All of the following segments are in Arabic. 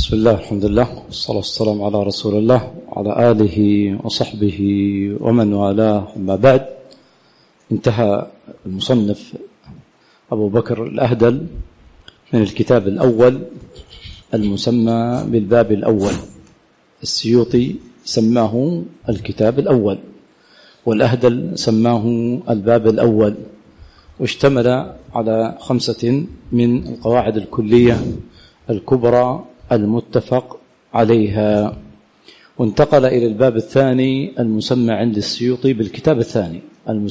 بسم الله الحمد لله والصلاة والسلام على رسول الله وعلى آله وصحبه ومن والاه. أما بعد، انتهى المصنف أبو بكر الأهدل من الكتاب الأول المسمى بالباب الأول. السيوطي سماه الكتاب الأول والأهدل سماه الباب الأول، واشتمل على 5 من القواعد الكلية الكبرى المتفق عليها. وانتقل إلى الباب الثاني المسمى عند السيوطي بالكتاب الثاني،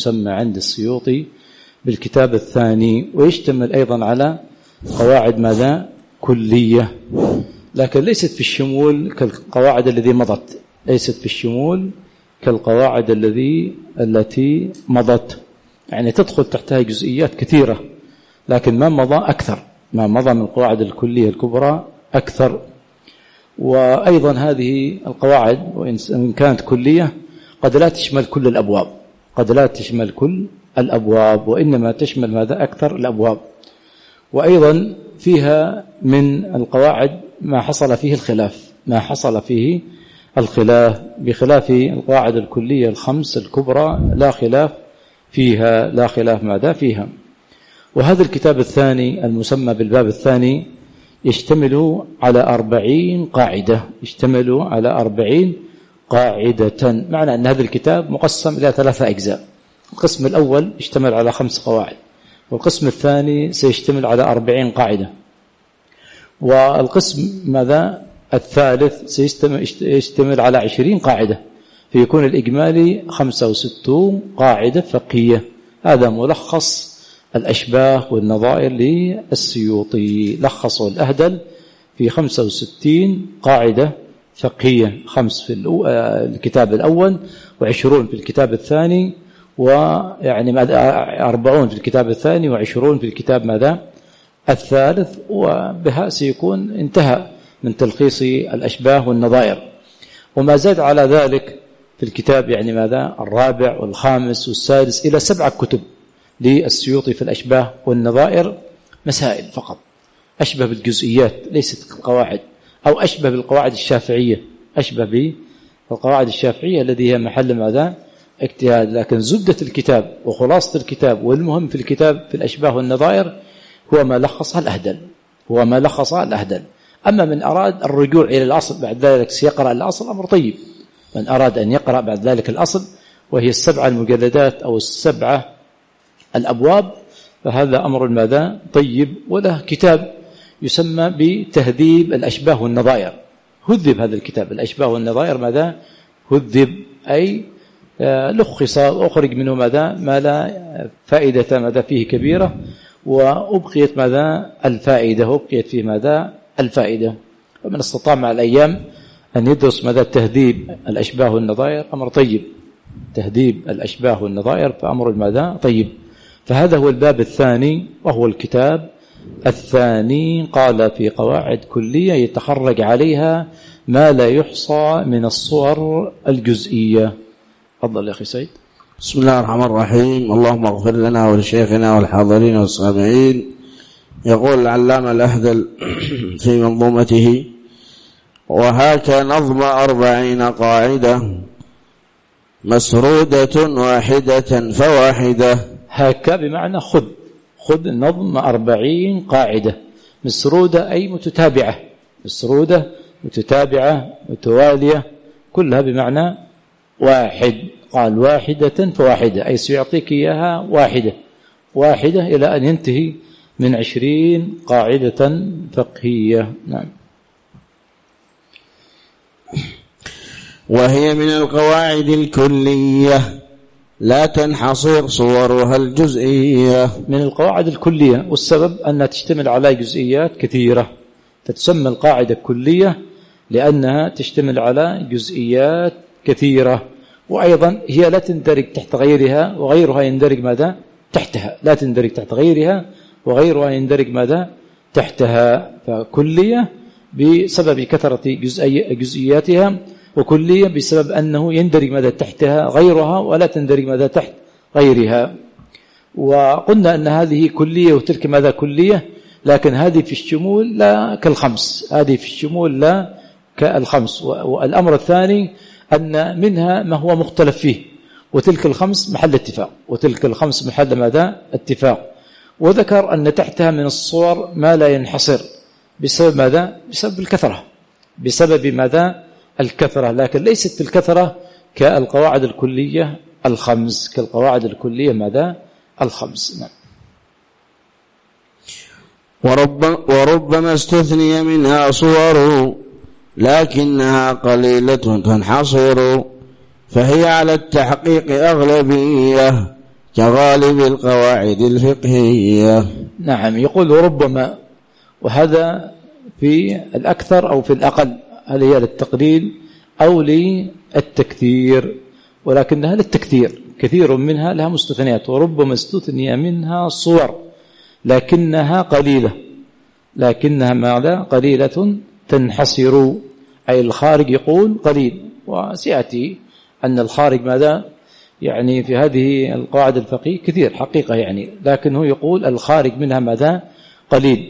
ويشتمل أيضا على قواعد ماذا؟ كلية، لكن ليست في الشمول كالقواعد التي مضت، يعني تدخل تحتها جزئيات كثيرة، لكن ما مضى من القواعد الكلية الكبرى أكثر. وأيضا هذه القواعد وإن كانت كلية قد لا تشمل كل الأبواب، وإنما تشمل ماذا؟ أكثر الأبواب. وأيضا فيها من القواعد ما حصل فيه الخلاف، بخلاف القواعد الكلية 5 الكبرى لا خلاف فيها. وهذا الكتاب الثاني المسمى بالباب الثاني يشتمل على 40 قاعدة، معنى أن هذا الكتاب مقسم إلى 3 أجزاء. القسم الأول يشتمل على 5 قواعد، والقسم الثاني سيشتمل على 40 قاعدة، والقسم الثالث سيشتمل على 20 قاعدة، فيكون الإجمالي 65 قاعدة فقهية. هذا ملخص الأشباه والنظائر للسيوطي، لخصوا الأهدل في 65 قاعدة فقهية، 5 في الكتاب الأول، و20 في الكتاب الثاني، ويعني 40 في الكتاب الثاني، و20 في الكتاب الثالث. وبها سيكون انتهى من تلخيص الأشباه والنظائر. وما زاد على ذلك في الكتاب الرابع والخامس والسادس إلى 7 كتب للسيوطي في الأشباه والنظائر، مسائل فقط أشبه بالجزئيات ليست القواعد، أو أشبه بالقواعد الشافعية الذي هي محل اجتهاد. لكن زبدة الكتاب وخلاصة الكتاب والمهم في الكتاب في الأشباه والنظائر هو ما لخص الأهدل. أما من أراد الرجوع إلى الأصل بعد ذلك سيقرأ الأصل، أمر طيب. من أراد أن يقرأ بعد ذلك الأصل وهي 7 المجلدات أو 7 الأبواب، فهذا أمر طيب. وله كتاب يسمى بتهذيب الأشباه والنظائر، هذب هذا الكتاب الأشباه والنظائر هذب، أي لخص وأخرج منه ما لا فائدة فيه كبيرة، وأبقيت فيه الفائدة. ومن استطاع مع الأيام أن يدرس تهذيب الأشباه والنظائر، أمر طيب. تهذيب الأشباه والنظائر فأمر طيب. فهذا هو الباب الثاني، وهو الكتاب الثاني. قال في قواعد كلية يتخرج عليها ما لا يحصى من الصور الجزئية. تفضل يا أخي سيد. بسم الله الرحمن الرحيم. اللهم اغفر لنا ولشيخنا والحاضرين والسامعين. يقول العلامة الأهدل في منظومته: وهاك نظم 40 قاعدة مسرودة واحدة فواحدة. هاك بمعنى خذ نظم 40 قاعدة مسرودة، أي متتابعة، متوالية، كلها بمعنى واحد. قال واحدة فواحدة، أي سيعطيك إياها واحدة إلى أن ينتهي من 20 قاعدة فقهية. نعم. وهي من القواعد الكلية لا تنحصر صورها الجزئية. من القواعد الكلية، والسبب أنها تشتمل على جزئيات كثيرة، فتسمى القاعدة الكلية لأنها تشتمل على جزئيات كثيرة. وأيضا هي لا تندرج تحت غيرها، وغيرها يندرج تحتها. لا تندرج تحت غيرها وغيرها يندرج تحتها. فكلية بسبب كثرة جزئياتها، وكلية بسبب أنه يندرج تحتها غيرها ولا تندرج تحت غيرها. وقلنا أن هذه كلية وتلك كلية، لكن هذه في الشمول لا كالخمس، هذه في الشمول لا كالخمس. والأمر الثاني أن منها ما هو مختلف فيه، وتلك الخمس محل اتفاق، وتلك الخمس محل ماذا؟ اتفاق. وذكر أن تحتها من الصور ما لا ينحصر بسبب ماذا؟ بسبب الكثرة، بسبب ماذا؟ الكثرة، لكن ليست الكثرة كالقواعد الكلية الخمس، كالقواعد الكلية ماذا؟ الخمس. نعم. وربما استثني منها صور لكنها قليلة تنحصر، فهي على التحقيق أغلبية كغالب القواعد الفقهية. نعم. يقول ربما، وهذا في الأكثر أو في الأقل، هل هي للتقليل أو للتكثير؟ ولكنها للتكثير، كثير منها لها مستثنيات. وربما استثني منها صور لكنها قليلة، لكنها ماذا؟ قليلة تنحصر، أي الخارج يقول قليل. وسيأتي أن الخارج ماذا؟ يعني في هذه القواعد الفقهية كثير حقيقة يعني، لكنه يقول الخارج منها ماذا؟ قليل.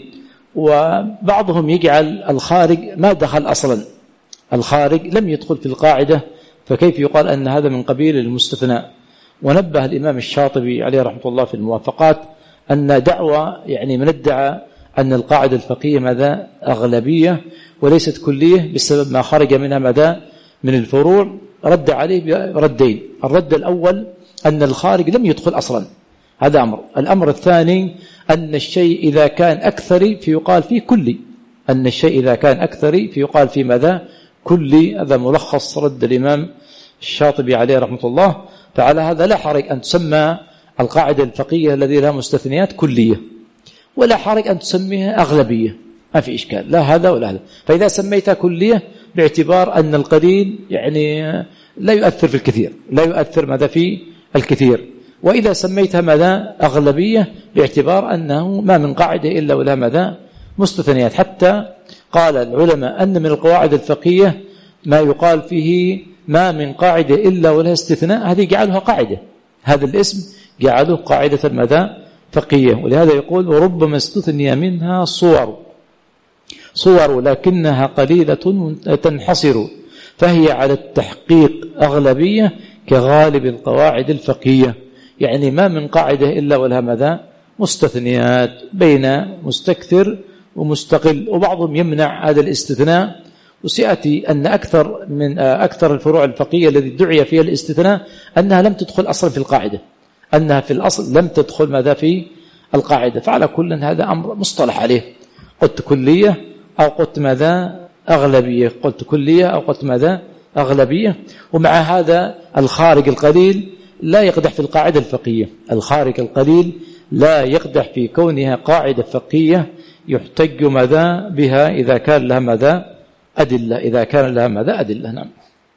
وبعضهم يجعل الخارج ما دخل أصلا، الخارج لم يدخل في القاعدة، فكيف يقال أن هذا من قبيل المستثناء؟ ونبه الإمام الشاطبي عليه رحمة الله في الموافقات أن دعوة يعني من ادعى أن القاعدة الفقهية ماذا؟ أغلبية وليست كلية بسبب ما خرج منها ماذا؟ من الفروع، رد عليه بردين. الرد الأول أن الخارج لم يدخل أصلا، هذا أمر. الأمر الثاني أن الشيء إذا كان أكثر فيقال فيه كلي، أن الشيء إذا كان أكثر فيقال فيه ماذا؟ كلي. هذا ملخص رد الإمام الشاطبي عليه رحمة الله. فعلى هذا لا حرج أن تسمى القاعدة الفقهية الذي لها مستثنيات كلية، ولا حرج أن تسميها أغلبية، ما في إشكال، لا هذا ولا هذا. فإذا سميتها كلية باعتبار أن القليل يعني لا يؤثر في الكثير، لا يؤثر ماذا في الكثير. وإذا سميتها ماذا؟ أغلبية باعتبار أنه ما من قاعدة إلا ولا ماذا؟ مستثنيات. حتى قال العلماء أن من القواعد الفقهية ما يقال فيه ما من قاعدة إلا ولا استثناء، هذه جعلها قاعدة، هذا الاسم جعله قاعدة ماذا؟ فقهية. ولهذا يقول وربما استثني منها صور لكنها قليلة تنحصر، فهي على التحقيق أغلبية كغالب القواعد الفقهية. يعني ما من قاعدة إلا ولها ماذا؟ مستثنيات، بين مستكثر ومستقل. وبعضهم يمنع هذا الاستثناء، وسيأتي أن أكثر الفروع الفقهية الذي دعي فيها الاستثناء أنها لم تدخل أصلا في القاعدة، أنها في الأصل لم تدخل ماذا في القاعدة. فعلى كل هذا أمر مصطلح عليه، قلت كلية أو قلت ماذا؟ أغلبية، قلت كلية أو قلت ماذا؟ أغلبية. ومع هذا الخارج القليل لا يقدح في القاعدة الفقهية، الخارج القليل لا يقدح في كونها قاعدة فقهية يحتج ماذا بها إذا كان لها ماذا؟ أدلة، إذا كان لها ماذا؟ أدلة. نعم.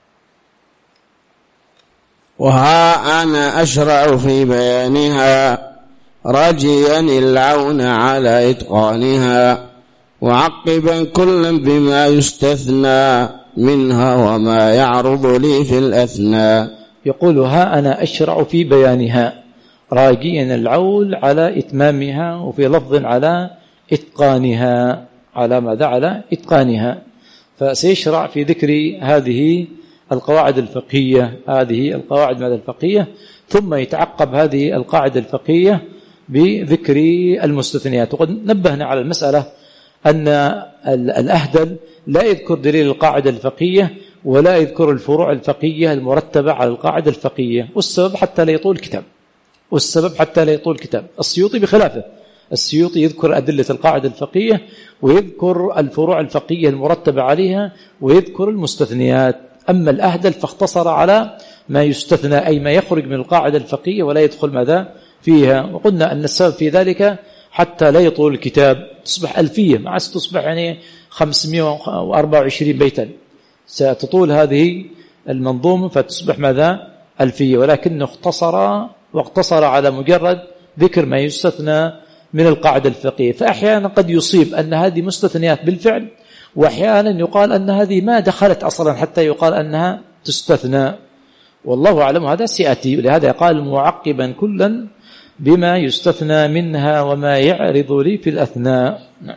وها أنا أشرع في بيانها راجيا العون على إتقانها، وعقبا كلا بما يستثنى منها وما يعرض لي في الأثناء. يقول ها أنا أشرع في بيانها راجيا العون على إتمامها، وفي لفظ على إتقانها، على ماذا؟ على إتقانها. فسيشرع في ذكر هذه القواعد الفقهية، هذه القواعد ماذا؟ الفقهية، ثم يتعقب هذه القاعدة الفقهية بذكر المستثنيات. وقد نبهنا على المسألة أن الأهدل لا يذكر دليل القاعدة الفقهية ولا يذكر الفروع الفقهية المرتبة على القاعدة الفقهية، والسبب حتى لا يطول الكتاب، والسبب حتى لا يطول الكتاب. السيوطي بخلافه، السيوطي يذكر أدلة القاعدة الفقهية ويذكر الفروع الفقهية المرتبة عليها ويذكر المستثنيات. أما الأهدل فاختصر على ما يستثنى، أي ما يخرج من القاعدة الفقهية ولا يدخل ماذا فيها. وقلنا أن السبب في ذلك حتى لا يطول الكتاب، تصبح ألفية، ما عاد تصبح يعني 524 بيتا، ستطول هذه المنظومة فتصبح ماذا؟ ألفية. ولكنه واقتصر على مجرد ذكر ما يستثنى من القاعدة الفقهية. فأحيانا قد يصيب أن هذه مستثنيات بالفعل، وأحيانا يقال أن هذه ما دخلت أصلا حتى يقال أنها تستثنى، والله أعلم. هذا سيأتي. لهذا قال معقبا كلا بما يستثنى منها وما يعرض لي في الأثناء. نعم.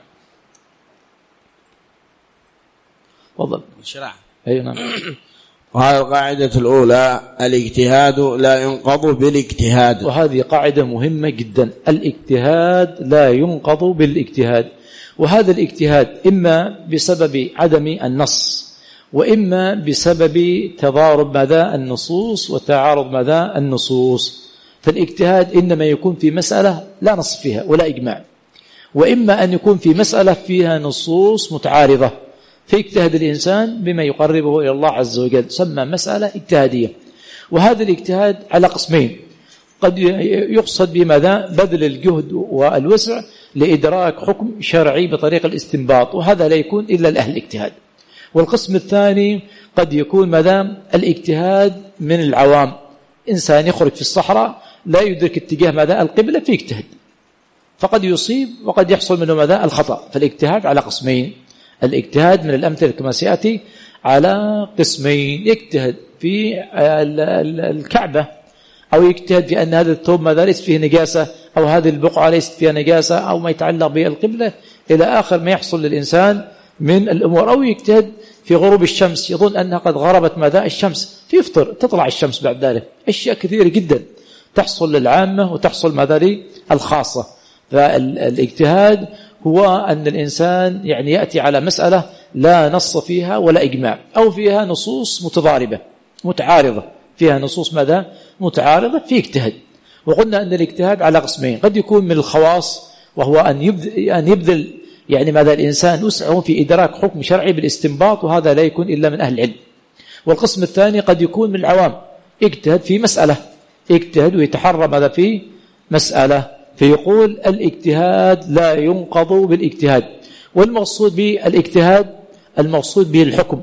تفضل. أيوة نعم. وهذه القاعدة الأولى: الاجتهاد لا ينقض بالاجتهاد. وهذه قاعدة مهمة جدا، الاجتهاد لا ينقض بالاجتهاد. وهذا الاجتهاد إما بسبب عدم النص، وإما بسبب تضارب ماذا النصوص وتعارض ماذا النصوص. فالاجتهاد إنما يكون في مسألة لا نص فيها ولا إجماع، وإما أن يكون في مسألة فيها نصوص متعارضة فيجتهد الإنسان بما يقربه إلى الله عز وجل، سمى مسألة اجتهادية. وهذا الاجتهاد على قسمين: قد يقصد بماذا بذل الجهد والوسع لإدراك حكم شرعي بطريق الاستنباط، وهذا لا يكون إلا لأهل الاجتهاد. والقسم الثاني قد يكون ماذا الاجتهاد من العوام، إنسان يخرج في الصحراء لا يدرك اتجاه ماذا القبلة فيجتهد، فقد يصيب وقد يحصل منه ماذا الخطأ. فالاجتهاد على قسمين: الاجتهاد من الأمثلة كما سيأتي على قسمين: يجتهد في الكعبة، أو يجتهد في أن هذا الثوب ماذا ليس فيه نجاسة، أو هذه البقعة ليست فيها نجاسة، أو ما يتعلق بالقبلة إلى آخر ما يحصل للإنسان من الأمور. أو يجتهد في غروب الشمس، يظن أنها قد غربت ماذا الشمس فيفطر، تطلع الشمس بعد ذلك. أشياء كثيرة جدا تحصل للعامة وتحصل ماذا للخاصة. فالاجتهاد هو أن الإنسان يعني يأتي على مسألة لا نص فيها ولا إجماع، أو فيها نصوص متضاربة متعارضة، فيها نصوص ماذا متعارضة فيجتهد. وقلنا أن الاجتهاد على قسمين: قد يكون من الخواص، وهو أن يبذل يعني ماذا الإنسان وسعه في إدراك حكم شرعي بالاستنباط، وهذا لا يكون إلا من أهل العلم. والقسم الثاني قد يكون من العوام، يجتهد في مسألة، يجتهد ويتحرى ماذا في مسألة، فيقول الاجتهاد لا ينقض بالاجتهاد. والمقصود بالاجتهاد المقصود به الحكم،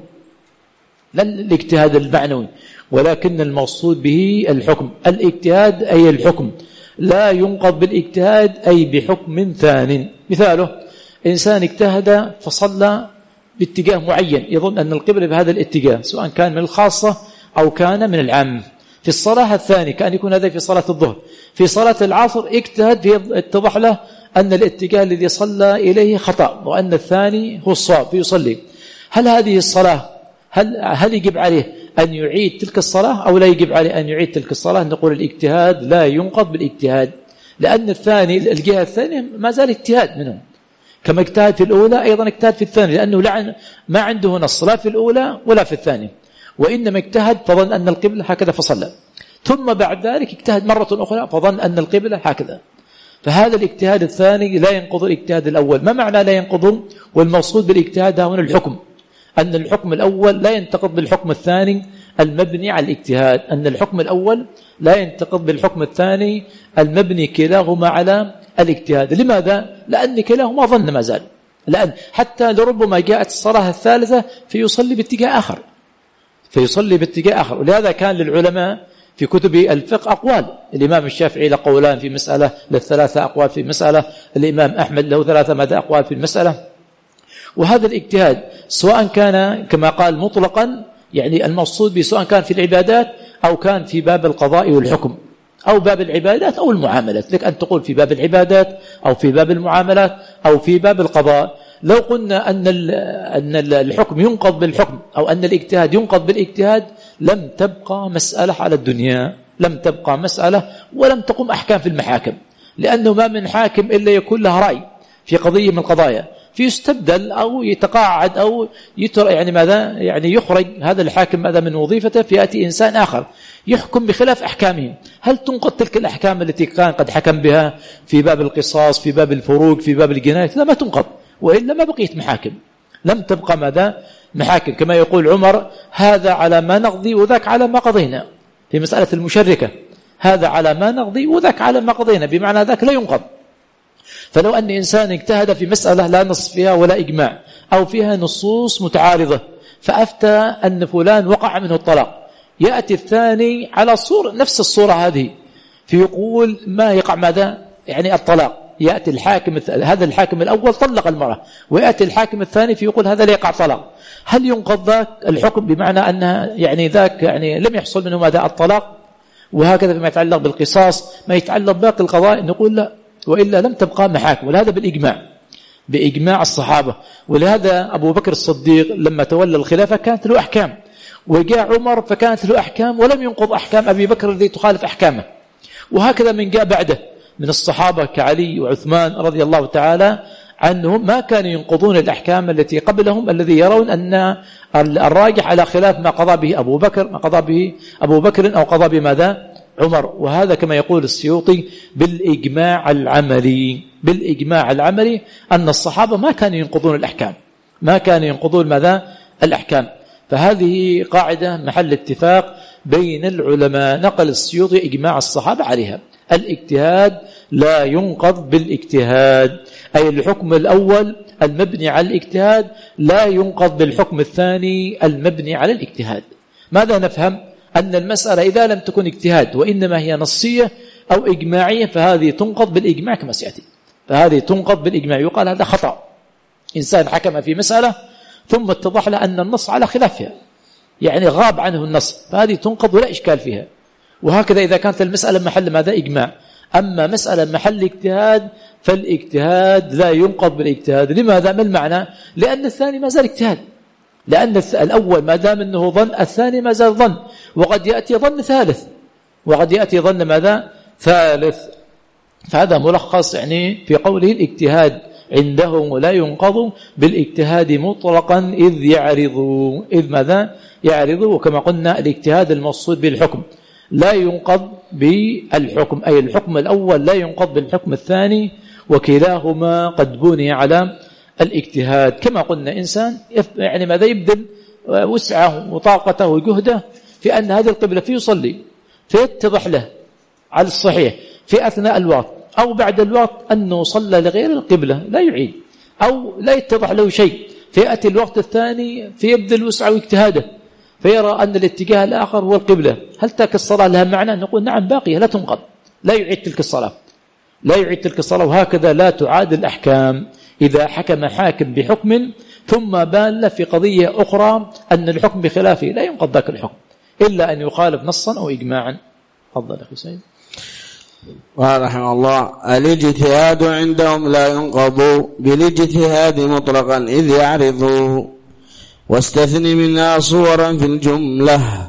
لا الاجتهاد المعنوي، ولكن المقصود به الحكم. الاجتهاد أي الحكم، لا ينقض بالاجتهاد أي بحكم ثان. مثاله: إنسان اجتهد فصلى باتجاه معين، يظن أن القبلة بهذا الاتجاه، سواء كان من الخاصة أو كان من العام. في الصلاة الثانية كأن يكون هذا في صلاة الظهر. في صلاة العصر اجتهد في اتضح له أن الاتجاه الذي صلى إليه خطأ، وأن الثاني هو الصواب فيصلي. هل هذه الصلاة هل يجب عليه أن يعيد تلك الصلاة أو لا يجب عليه أن يعيد تلك الصلاة؟ نقول الاجتهاد لا ينقض بالاجتهاد، لأن الثاني الجهة الثانية ما زال اجتهاد منهم، كما اجتهد في الأولى أيضا اجتهد في الثانية، لأنه ما عنده نص لا في الأولى ولا في الثانية، وإنما اجتهد فظن أن القبلة هكذا فصلى، ثم بعد ذلك اجتهد مرة أخرى فظن أن القبلة هكذا. فهذا الاجتهاد الثاني لا ينقض الاجتهاد الأول. ما معنى لا ينقض؟ والمقصود بالاجتهاد هنا الحكم، أن الحكم الأول لا ينتقض بالحكم الثاني المبني على الاجتهاد، أن الحكم الأول لا ينتقض بالحكم الثاني المبني كلاهما على الاجتهاد. لماذا؟ لأن كلاهما ظن ما زال، لأن حتى لربما جاءت الصلاة الثالثة فيصلي باتجاه آخر، ولهذا كان للعلماء في كتب الفقه أقوال. الإمام الشافعي له قولان في مسألة، للثلاثة أقوال في مسألة، الإمام أحمد له 3 أقوال في المسألة. وهذا الاجتهاد سواء كان كما قال مطلقا، يعني المقصود به سواء كان في العبادات أو كان في باب القضاء والحكم، أو باب العبادات أو المعاملات، لك أن تقول في باب العبادات أو في باب المعاملات أو في باب القضاء. لو قلنا أن الحكم ينقض بالحكم أو أن الاجتهاد ينقض بالاجتهاد لم تبقى مسألة على الدنيا، لم تبقى مسألة ولم تقم أحكام في المحاكم، لأنه ما من حاكم إلا يكون له رأي في قضية من القضايا، فيستبدل أو يتقاعد أو يعني ماذا يعني يخرج هذا الحاكم ماذا من وظيفته، فيأتي إنسان آخر يحكم بخلاف أحكامهم. هل تنقض تلك الأحكام التي كان قد حكم بها في باب القصاص، في باب الفروق، في باب الجنايات؟ لا، ما تنقض، وإلا ما بقيت محاكم، لم تبقى ماذا محاكم. كما يقول عمر: هذا على ما نقضي وذاك على ما قضينا، في مسألة المشركة، هذا على ما نقضي وذاك على ما قضينا، بمعنى ذاك لا ينقض. فلو أن إنسان اجتهد في مسألة لا نص فيها ولا إجماع أو فيها نصوص متعارضة فأفتى أن فلان وقع منه الطلاق، يأتي الثاني على نفس الصورة هذه فيقول ما يقع ماذا يعني الطلاق، يأتي الحاكم هذا الحاكم الأول طلق المرأة، ويأتي الحاكم الثاني فيقول هذا لا يقع طلاق. هل ينقض ذاك الحكم بمعنى أنها يعني ذاك يعني لم يحصل منه ماذا الطلاق، وهكذا فيما يتعلق بالقصاص، ما يتعلق باقي القضايا نقول لا، وإلا لم تبقى محاكم. ولهذا بإجماع الصحابة. ولهذا أبو بكر الصديق لما تولى الخلافة كانت له أحكام، وجاء عمر فكانت له أحكام، ولم ينقض أحكام أبي بكر الذي تخالف أحكامه. وهكذا من جاء بعده من الصحابة كعلي وعثمان رضي الله تعالى عنهم ما كانوا ينقضون الأحكام التي قبلهم، الذي يرون أن الراجح على خلاف ما قضى به أبو بكر أو قضى بماذا عمر. وهذا كما يقول السيوطي بالإجماع العملي أن الصحابة ما كانوا ينقضون الأحكام، ما كانوا ينقضون ماذا الأحكام. فهذه قاعدة محل اتفاق بين العلماء، نقل السيوطي إجماع الصحابة عليها. الاجتهاد لا ينقض بالاجتهاد، أي الحكم الأول المبني على الاجتهاد لا ينقض بالحكم الثاني المبني على الاجتهاد. ماذا نفهم؟ أن المسألة إذا لم تكن اجتهاد وإنما هي نصية أو إجماعية فهذه تنقض بالإجماع كما سيأتي، فهذه تنقض بالإجماع. يقال هذا خطأ، إنسان حكم في مسألة ثم اتضح له أن النص على خلافها، يعني غاب عنه النص، فهذه تنقض ولا إشكال فيها. وهكذا إذا كانت المسألة محل ماذا إجماع. أما مسألة محل اجتهاد فالاجتهاد لا ينقض بالاجتهاد. لماذا؟ ما المعنى؟ لأن الثاني ما زال اجتهاد، لأن الأول ما دام أنه ظن، الثاني ما زال ظن، وقد يأتي ظن ثالث، وقد يأتي ظن ماذا ثالث. فهذا ملخص يعني في قوله الاجتهاد عندهم لا ينقض بالاجتهاد مطلقا إذ ماذا يعرض. وكما قلنا الاجتهاد المقصود بالحكم لا ينقض بالحكم، أي الحكم الأول لا ينقض بالحكم الثاني، وكلاهما قد بني على الاجتهاد. كما قلنا إنسان يعني ماذا يبذل وسعه وطاقته وجهده في أن هذه القبلة فيصلي، فيتضح له على الصحيح في أثناء الوقت أو بعد الوقت أنه صلى لغير القبلة لا يعيد، أو لا يتضح له شيء فيأتي الوقت الثاني فيبذل وسعه واجتهاده فيرى أن الاتجاه الآخر هو القبلة. هل تلك الصلاة لها معنى؟ نقول نعم باقية لا تنقض، لا يعيد تلك الصلاة. وهكذا لا تعاد الأحكام. إذا حكم حاكم بحكم ثم بان له في قضية أخرى أن الحكم بخلافه لا ينقض ذاك الحكم إلا أن يخالف نصا أو إجماعا. تفضل أخي سيد. ورحمه الله. الاجتهاد عندهم لا ينقض بالاجتهاد مطلقا إذ يعرض، واستثن منها صورا في الجملة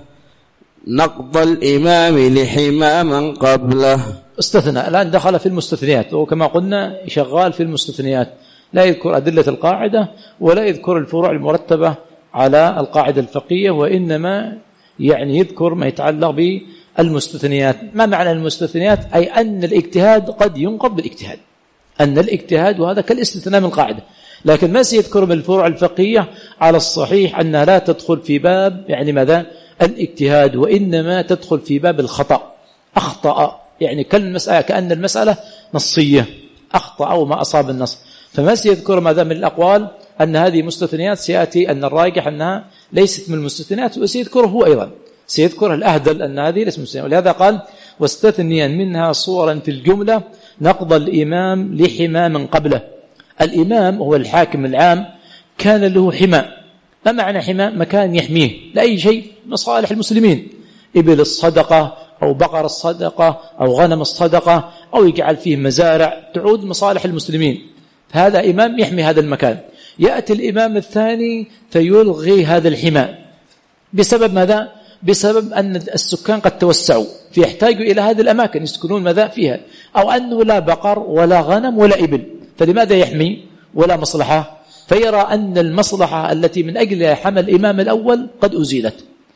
نقض الإمام لحما من قبله. استثنى الآن دخل في المستثنيات، وكما قلنا شغال في المستثنيات، لا يذكر أدلة القاعدة ولا يذكر الفروع المرتبة على القاعدة الفقهية، وإنما يعني يذكر ما يتعلق بالمستثنيات. ما معنى المستثنيات؟ أي أن الاجتهاد قد ينقض بالاجتهاد، أن الاجتهاد وهذا كالاستثناء من القاعدة، لكن ما سيذكر من الفروع الفقهية على الصحيح أنها لا تدخل في باب يعني ماذا الاجتهاد، وإنما تدخل في باب الخطأ. أخطأ يعني كأن المسألة نصية، أخطأ أو ما أصاب النص، فما سيذكر ماذا من الأقوال أن هذه مستثنيات. سيأتي أن الراجح أنها ليست من المستثنيات، وسيذكره هو أيضا، سيذكر الأهدل أن هذه ليست مستثنيات. ولهذا قال واستثنيا منها صورا في الجملة نقض الإمام لحما من قبله. الإمام هو الحاكم العام، كان له حماء. ما معنى حماء؟ مكان يحميه لأي شيء مصالح المسلمين، إبل الصدقة أو بقر الصدقة أو غنم الصدقة، أو يجعل فيه مزارع تعود مصالح المسلمين. هذا إمام يحمي هذا المكان. يأتي الإمام الثاني فيلغي هذا الحماء بسبب ماذا؟ بسبب أن السكان قد توسعوا فيحتاجوا إلى هذه الأماكن يسكنون ماذا فيها، أو أنه لا بقر ولا غنم ولا إبل، فلماذا يحمي ولا مصلحة؟ فيرى أن المصلحة التي من أجلها حمى الإمام الأول قد أزيلت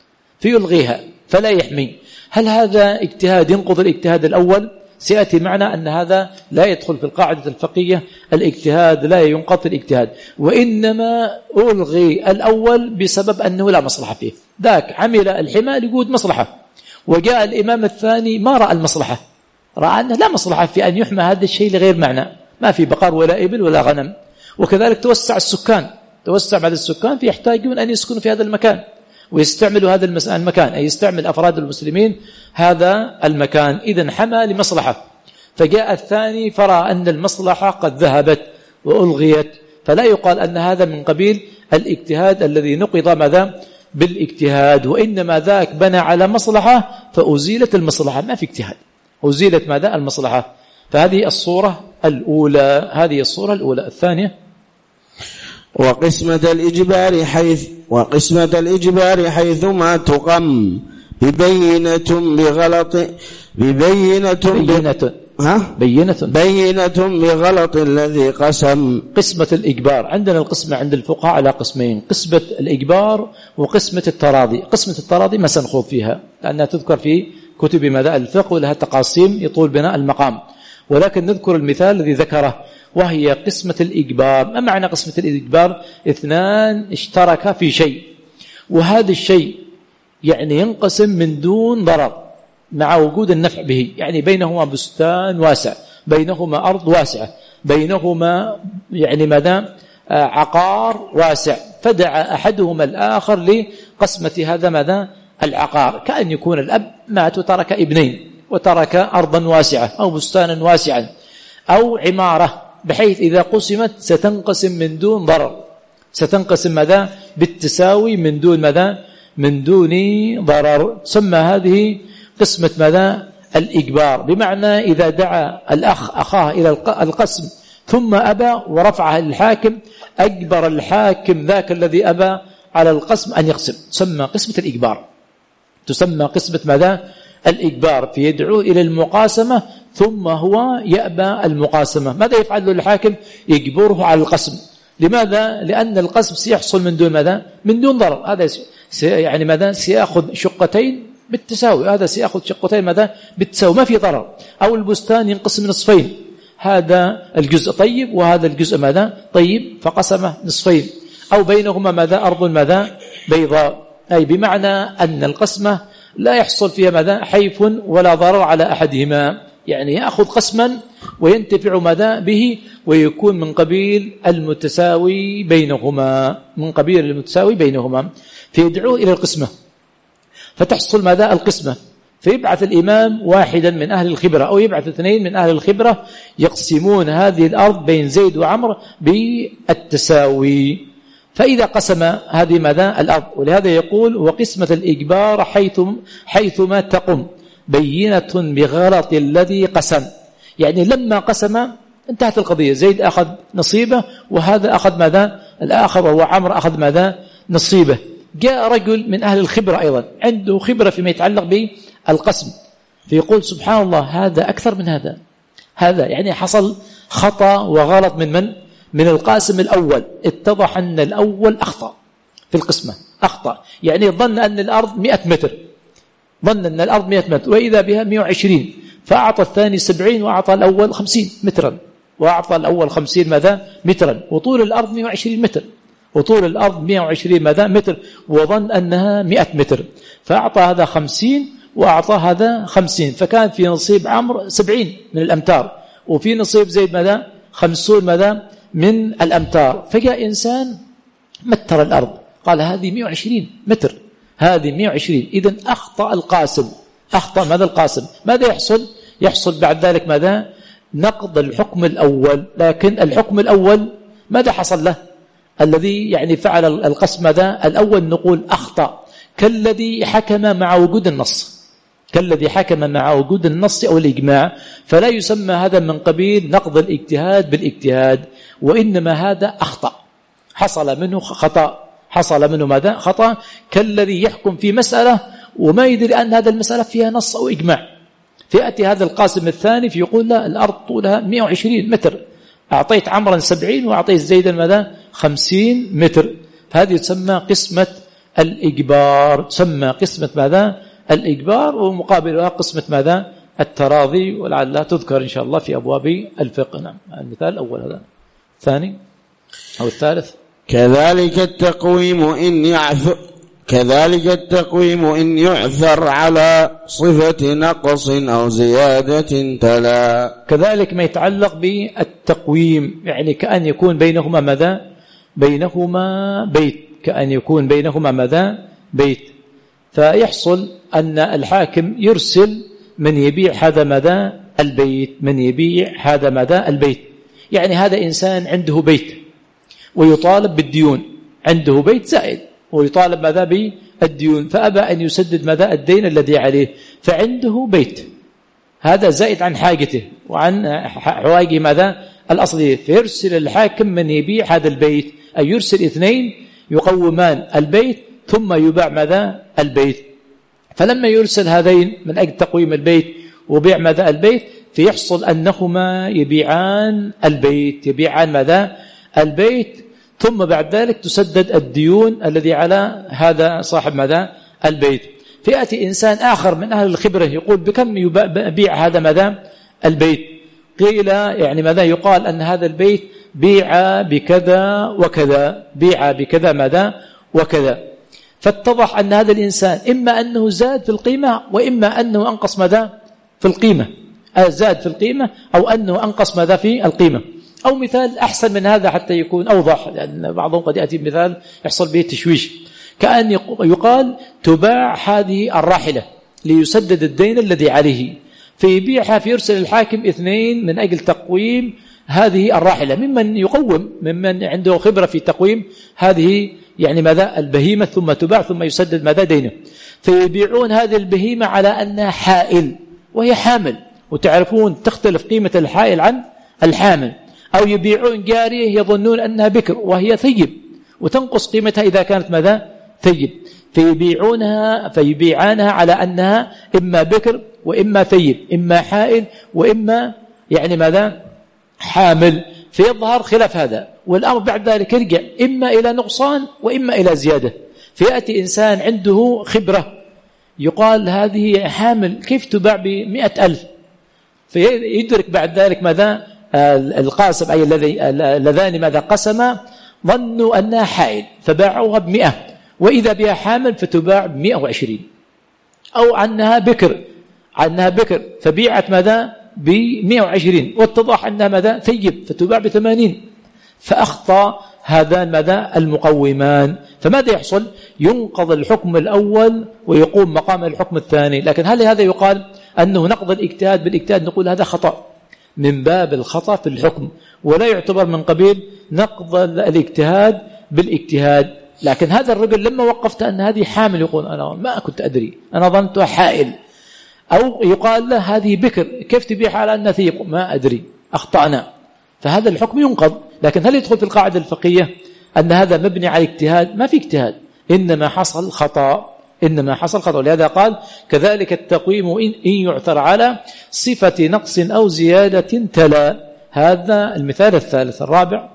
فيلغيها فلا يحمي. هل هذا اجتهاد ينقض الاجتهاد الأول؟ سيأتي معنا أن هذا لا يدخل في القاعدة الفقهية. الاجتهاد لا ينقض الاجتهاد، وإنما ألغي الأول بسبب أنه لا مصلحة فيه. ذاك عمل الحماء لوجود مصلحة، وجاء الإمام الثاني ما رأى المصلحة، رأى أنه لا مصلحة في أن يحمى هذا الشيء لغير معنى، ما في بقر ولا إبل ولا غنم. وكذلك توسع السكان، توسع بعد السكان فيحتاجون أن يسكنوا في هذا المكان ويستعملوا هذا المكان، أي يستعمل أفراد المسلمين هذا المكان، إذن حمى لمصلحة. فجاء الثاني فرأى أن المصلحة قد ذهبت وألغيت، فلا يقال أن هذا من قبيل الاجتهاد الذي نقض ماذا بالاجتهاد، وإنما ذاك بنى على مصلحة فأزيلت المصلحة، ما في اجتهاد، أزيلت ماذا؟ المصلحة. فهذه الصورة الأولى. هذه الصورة الأولى. الثانية وقسمة الإجبار حيثما تقم ببينة بغلط الذي قسم. قسمة الإجبار عندنا القسمة عند الفقهاء على قسمين: قسمة الإجبار وقسمة التراضي. قسمة التراضي ما سنخوض فيها لأنها تذكر في كتب ماذا؟ الفقه، ولها تقاسيم يطول بناء المقام، ولكن نذكر المثال الذي ذكره وهي قسمة الإجبار. ما معنى قسمة الإجبار؟ اثنان اشتركا في شيء، وهذا الشيء يعني ينقسم من دون ضرر مع وجود النفع به، يعني بينهما بستان واسع، بينهما أرض واسعة، بينهما يعني ماذا؟ عقار واسع، فدعا أحدهما الآخر لقسمة هذا ماذا؟ العقار. كأن يكون الأب مات وترك ابنين وترك أرضا واسعة أو بستانا واسعا أو عمارة، بحيث إذا قسمت ستنقسم من دون ضرر، ستنقسم ماذا؟ بالتساوي من دون ماذا؟ من دون ضرر. سمى هذه قسمة ماذا؟ الإجبار. بمعنى إذا دعا الأخ أخاه إلى القسم ثم أبى ورفعه للحاكم، أجبر الحاكم ذاك الذي أبى على القسم أن يقسم، تسمى قسمة الإجبار. تسمى قسمة ماذا؟ الإجبار. فيدعو إلى المقاسمة ثم هو يأبى المقاسمة. ماذا يفعل له الحاكم؟ يجبره على القسم. لماذا؟ لأن القسم سيحصل من دون ماذا؟ من دون ضرر. هذا يعني ماذا؟ سيأخذ شقتين بالتساوي، هذا سيأخذ شقتين ماذا؟ بالتساوي، ما في ضرر. أو البستان ينقسم نصفين، هذا الجزء طيب وهذا الجزء ماذا؟ طيب، فقسمه نصفين. أو بينهما ماذا؟ أرض ماذا؟ بيضاء. أي بمعنى أن القسمة لا يحصل فيها ماذا؟ حيف ولا ضرر على أحدهما، يعني يأخذ قسما وينتفع ماذا؟ به، ويكون من قبيل المتساوي بينهما، من قبيل المتساوي بينهما. فيدعو إلى القسمة، فتحصل ماذا؟ القسمة. فيبعث الإمام واحدا من أهل الخبرة أو يبعث اثنين من أهل الخبرة يقسمون هذه الأرض بين زيد وعمر بالتساوي. فإذا قسم هذه ماذا؟ الأرض. ولهذا يقول وقسمة الإجبار حيثما تقم بينة بغلط الذي قسم. يعني لما قسم انتهت القضية، زيد أخذ نصيبه وهذا أخذ ماذا؟ الآخر وهو عمر أخذ ماذا؟ نصيبه. جاء رجل من أهل الخبرة أيضا عنده خبرة فيما يتعلق بالقسم، فيقول سبحان الله هذا أكثر من هذا يعني حصل خطأ وغلط من القاسم الأول. اتضح أن الأول أخطأ في القسمة، أخطأ يعني ظن أن الأرض 100 متر، ظن أن الأرض 100 متر وإذا بها 120، فأعطى الثاني 70 وأعطى الأول 50 مترا، وأعطى الأول 50 ماذا؟ مترا، وطول الأرض 120 متر، وطول الأرض 120 ماذا؟ متر، وظن أنها 100 متر، فأعطى هذا 50 وأعطى هذا 50، فكان في نصيب عمرو 70 من الأمتار، وفي نصيب زيد ماذا؟ 50 ماذا؟ من الأمتار. فجاء إنسان متر الأرض قال هذه 120 متر، هذه 120، إذن أخطأ القاسم، أخطأ ماذا؟ القاسم. ماذا يحصل؟ يحصل بعد ذلك ماذا؟ نقض الحكم الأول. لكن الحكم الأول ماذا حصل له؟ الذي يعني فعل القسم ماذا؟ الأول نقول أخطأ كالذي حكم مع وجود النص، كالذي حكم مع وجود النص أو الإجماع، فلا يسمى هذا من قبيل نقض الاجتهاد بالاجتهاد، وإنما هذا أخطأ، حصل منه خطأ، حصل منه ماذا؟ خطأ، كالذي يحكم في مسألة وما يدري أن هذا المسألة فيها نص أو إجماع. فيأتي هذا القاسم الثاني فيقول لا الأرض طولها 120 متر، أعطيت عمرا 70 وأعطيت زيدا ماذا؟ 50 متر. فهذه تسمى قسمة الإجبار، تسمى قسمة ماذا؟ الإجبار، ومقابلها قسمة ماذا؟ التراضي، ولعلها تذكر إن شاء الله في أبواب الفقه. نعم، المثال الأول هذا. الثاني أو الثالث كذلك التقويم إن يعثر على صفة نقص أو زيادة تلا. كذلك ما يتعلق بالتقويم، يعني كأن يكون بينهما ماذا؟ بينهما بيت، كأن يكون بينهما ماذا؟ بيت، فيحصل أن الحاكم يرسل من يبيع هذا ماذا؟ البيت، من يبيع هذا ماذا؟ البيت. يعني هذا إنسان عنده بيت ويطالب بالديون، عنده بيت زائد ويطالب ماذا بالديون، فأبى أن يسدد ماذا الدين الذي عليه، فعنده بيت هذا زائد عن حاجته وعن حوائجه ماذا الأصلية، فيرسل الحاكم من يبيع هذا البيت، أي يرسل 2 يقومان البيت ثم يباع ماذا البيت. فلما يرسل هذين من أجل تقويم البيت وبيع ماذا البيت، فيحصل أنهما يبيعان البيت، يبيعان ماذا البيت، ثم بعد ذلك تسدد الديون الذي على هذا صاحب ماذا البيت. فيأتي إنسان آخر من أهل الخبرة يقول بكم يبيع هذا ماذا البيت؟ قيل يعني ماذا يقال أن هذا البيت بيع بكذا وكذا، بيع بكذا ماذا وكذا. فاتضح أن هذا الإنسان إما أنه زاد في القيمة وإما أنه أنقص ماذا في القيمة، زاد في القيمة أو أنه أنقص ماذا في القيمة. أو مثال أحسن من هذا حتى يكون أوضح، لأن بعضهم قد يأتي بمثال يحصل به تشويش، كأن يقال تباع هذه الراحلة ليسدد الدين الذي عليه، فيبيعها فيرسل الحاكم 2 من أجل تقويم هذه الراحلة ممن يقوم، ممن عنده خبرة في تقويم هذه يعني ماذا البهيمة، ثم تباع ثم يسدد ماذا دينه. فيبيعون هذه البهيمة على أنها حائل وهي حامل، وتعرفون تختلف قيمة الحائل عن الحامل. أو يبيعون جارية يظنون أنها بكر وهي ثيب وتنقص قيمتها إذا كانت ماذا ثيب، فيبيعانها على أنها إما بكر وإما ثيب، إما حائل وإما يعني ماذا حامل، فيظهر خلاف هذا. والأمر بعد ذلك يرجع إما إلى نقصان وإما إلى زيادة. فيأتي إنسان عنده خبرة يقال هذه حامل كيف تباع ب100,000، فيدرك بعد ذلك ماذا القاسم أي اللذان ماذا قسما ظنوا أنها حائل فباعوها ب100، وإذا بها حامل فتباع ب120. أو أنها بكر فبيعت ماذا ب120 واتضح أنها ماذا ثيب فتباع ب80. فأخطأ هذان ماذا المقومان، فماذا يحصل؟ ينقض الحكم الأول ويقوم مقام الحكم الثاني. لكن هل هذا يقال أنه نقض الاجتهاد بالاجتهاد؟ نقول هذا خطأ من باب الخطأ في الحكم، ولا يعتبر من قبيل نقض الاجتهاد بالاجتهاد. لكن هذا الرجل لما وقفت أن هذه حامل يقول أنا ما كنت أدري، أنا ظنتها حائل. أو يقال له هذه بكر كيف تبيعها على أنها ثيب، ما أدري، أخطأنا. فهذا الحكم ينقض. لكن هل يدخل في القاعدة الفقهية أن هذا مبني على اجتهاد؟ ما في اجتهاد، إنما حصل خطأ، ولهذا قال كذلك التقويم إن يعثر على صفة نقص أو زيادة تلا. هذا المثال الثالث. الرابع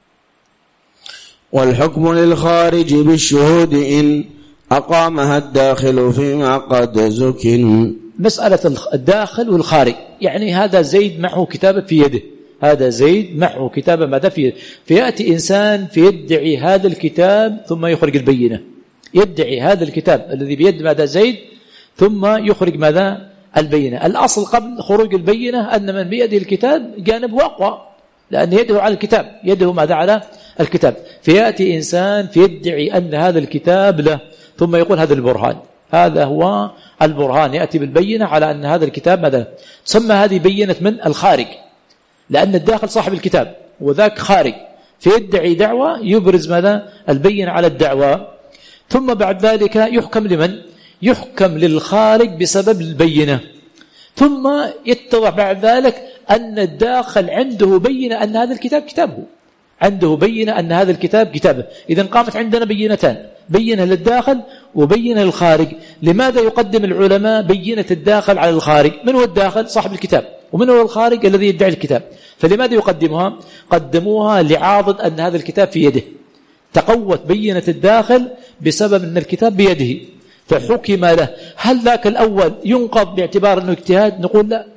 والحكم للخارج بالشهود إن أقامها الداخل فيما قد زكن. مسألة الداخل والخارج، يعني هذا زيد معه كتابة في يده، هذا زيد معه كتابة ماذا في يده، فيأتي إنسان فيدعي هذا الكتاب ثم يخرج البينة، يدعي هذا الكتاب الذي بيد ماذا زيد ثم يخرج ماذا البينة. الأصل قبل خروج البينة أن من بيده الكتاب جانبه أقوى، لأن يده على الكتاب، يده ماذا على الكتاب. فيأتي إنسان فيدعي أن هذا الكتاب له ثم يقول هذا البرهان، هذا هو البرهان، يأتي بالبينة على أن هذا الكتاب ماذا تسمى هذه بينة من الخارج، لأن الداخل صاحب الكتاب وذاك خارج، فيدعي دعوة يبرز ماذا البينة على الدعوة. ثم بعد ذلك يحكم لمن؟ يحكم للخارج بسبب البينة. ثم يتضح بعد ذلك أن الداخل عنده بينة أن هذا الكتاب كتابه، عنده بينة أن هذا الكتاب كتابه. إذن قامت عندنا بينتان، بينة للداخل وبينة للخارج. لماذا يقدم العلماء بينة الداخل على الخارج؟ من هو الداخل؟ صاحب الكتاب. ومن هو الخارج؟ الذي يدعي الكتاب. فلماذا يقدموها؟ قدموها لعاضد أن هذا الكتاب في يده، تقوت بينة الداخل بسبب أن الكتاب بيده فحكم له. هل ذاك الأول ينقض باعتبار أنه اجتهاد؟ نقول لا،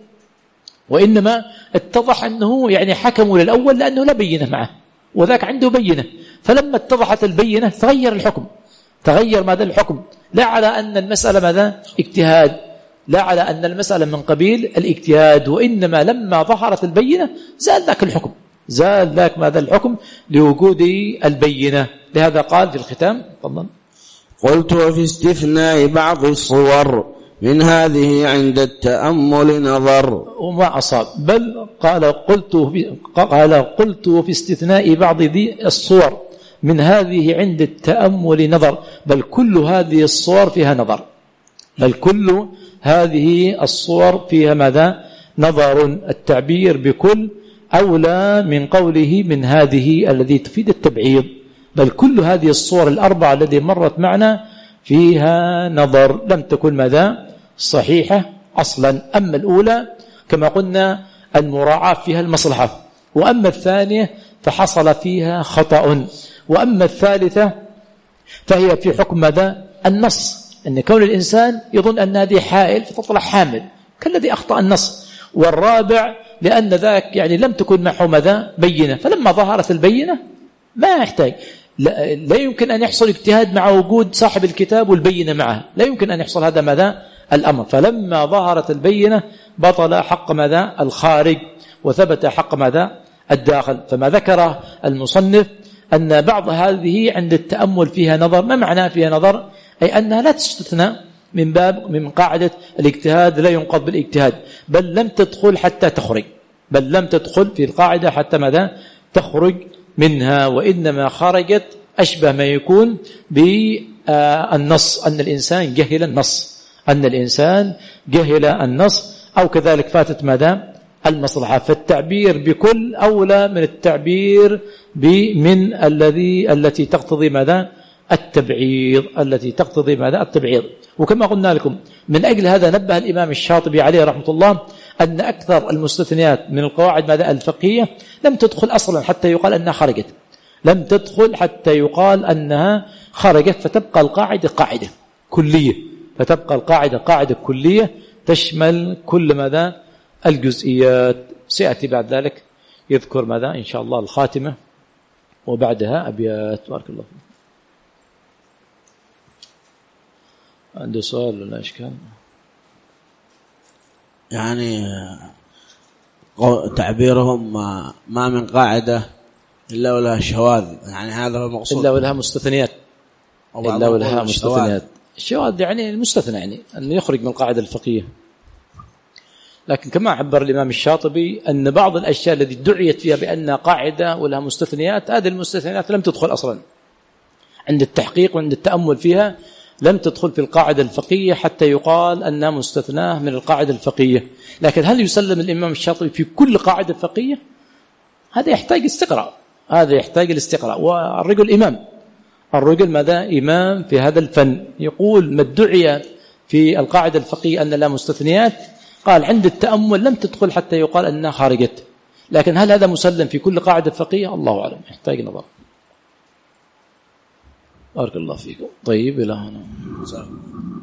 وإنما اتضح أنه يعني حكموا للأول لأنه لا بينة معه وذاك عنده بينة. فلما اتضحت البينة تغير الحكم، تغير ماذا الحكم، لا على أن المسألة ماذا اجتهاد، لا على أن المسألة من قبيل الاجتهاد، وإنما لما ظهرت البينة زال ذاك الحكم، زال ذاك ماذا الحكم لوجود البينة. لهذا قال في الختام تفضل قلت وفي استثناء بعض الصور من هذه عند التأمل نظر. وما أصاب، بل قال قلت في استثناء بعض ذي الصور من هذه عند التأمل نظر، بل كل هذه الصور فيها نظر، بل كل هذه الصور فيها ماذا؟ نظر. التعبير بكل أولى من قوله من هذه الذي تفيد التبعيض، بل كل هذه الصور الأربعة التي مرت معنا فيها نظر، لم تكن ماذا؟ صحيحة أصلا. أما الأولى كما قلنا المراعاة فيها المصلحة، وأما الثانية فحصل فيها خطأ، وأما الثالثة فهي في حكم ماذا؟ النص، أن كون الإنسان يظن أن هذه حائل فتطلع حامل كالذي أخطأ النص. والرابع لأن ذاك يعني لم تكن معه ماذا؟ بينة، فلما ظهرت البينة ما يحتاج، لا يمكن أن يحصل اجتهاد مع وجود صاحب الكتاب والبينة معه، لا يمكن أن يحصل هذا ماذا؟ الأمر. فلما ظهرت البينة بطل حق ماذا؟ الخارج، وثبت حق ماذا؟ الداخل. فما ذكر المصنف أن بعض هذه عند التأمل فيها نظر. ما معنى فيها نظر؟ أي أنها لا تستثنى من باب من قاعدة الاجتهاد لا ينقض بالاجتهاد، بل لم تدخل حتى تخرج، بل لم تدخل في القاعدة حتى ماذا؟ تخرج منها، وإنما خرجت أشبه ما يكون بالنص، أن الإنسان جهل النص، أن الإنسان جهل النص، أو كذلك فاتت ماذا؟ المصلحة. فالتعبير بكل أولى من التعبير بمن التي تقتضي ماذا؟ التبعيض، التي تقتضي ماذا؟ التبعيض. وكما قلنا لكم من أجل هذا نبه الإمام الشاطبي عليه رحمة الله أن أكثر المستثنيات من القواعد ماذا؟ الفقهية لم تدخل أصلا حتى يقال أنها خرجت، لم تدخل حتى يقال أنها خرجت، فتبقى القاعدة قاعدة كلية، فتبقى القاعدة قاعدة كلية تشمل كل ماذا؟ الجزئيات. سيأتي بعد ذلك يذكر ماذا؟ إن شاء الله الخاتمة، وبعدها أبيات. بارك الله فيك. عنده سؤال ولا إشكال؟ يعني تعبيرهم ما من قاعدة إلا ولها شواذ، يعني هذا هو المقصود، إلا ولها مستثنيات، إلا ولها مستثنيات. الشواذ يعني المستثنى، يعني أن يخرج من القاعدة الفقهية. لكن كما عبر الإمام الشاطبي أن بعض الأشياء التي دعيت فيها بأنها قاعدة ولها مستثنيات، هذه المستثنيات لم تدخل أصلا عند التحقيق وعند التأمل فيها، لم تدخل في القاعدة الفقهية حتى يقال أنها مستثناة من القاعدة الفقهية. لكن هل يسلم الإمام الشاطبي في كل قاعدة فقهية؟ هذا يحتاج استقراء، هذا يحتاج الاستقراء. والرجل إمام، الرجل ماذا؟ إمام في هذا الفن. يقول ما ادعي في القاعدة الفقهية أن لا مستثنيات، قال عند التأمل لم تدخل حتى يقال أنها خارجت. لكن هل هذا مسلم في كل قاعدة فقهية؟ الله أعلم، يحتاج نظر. بارك الله فيكم. طيب إلى هنا.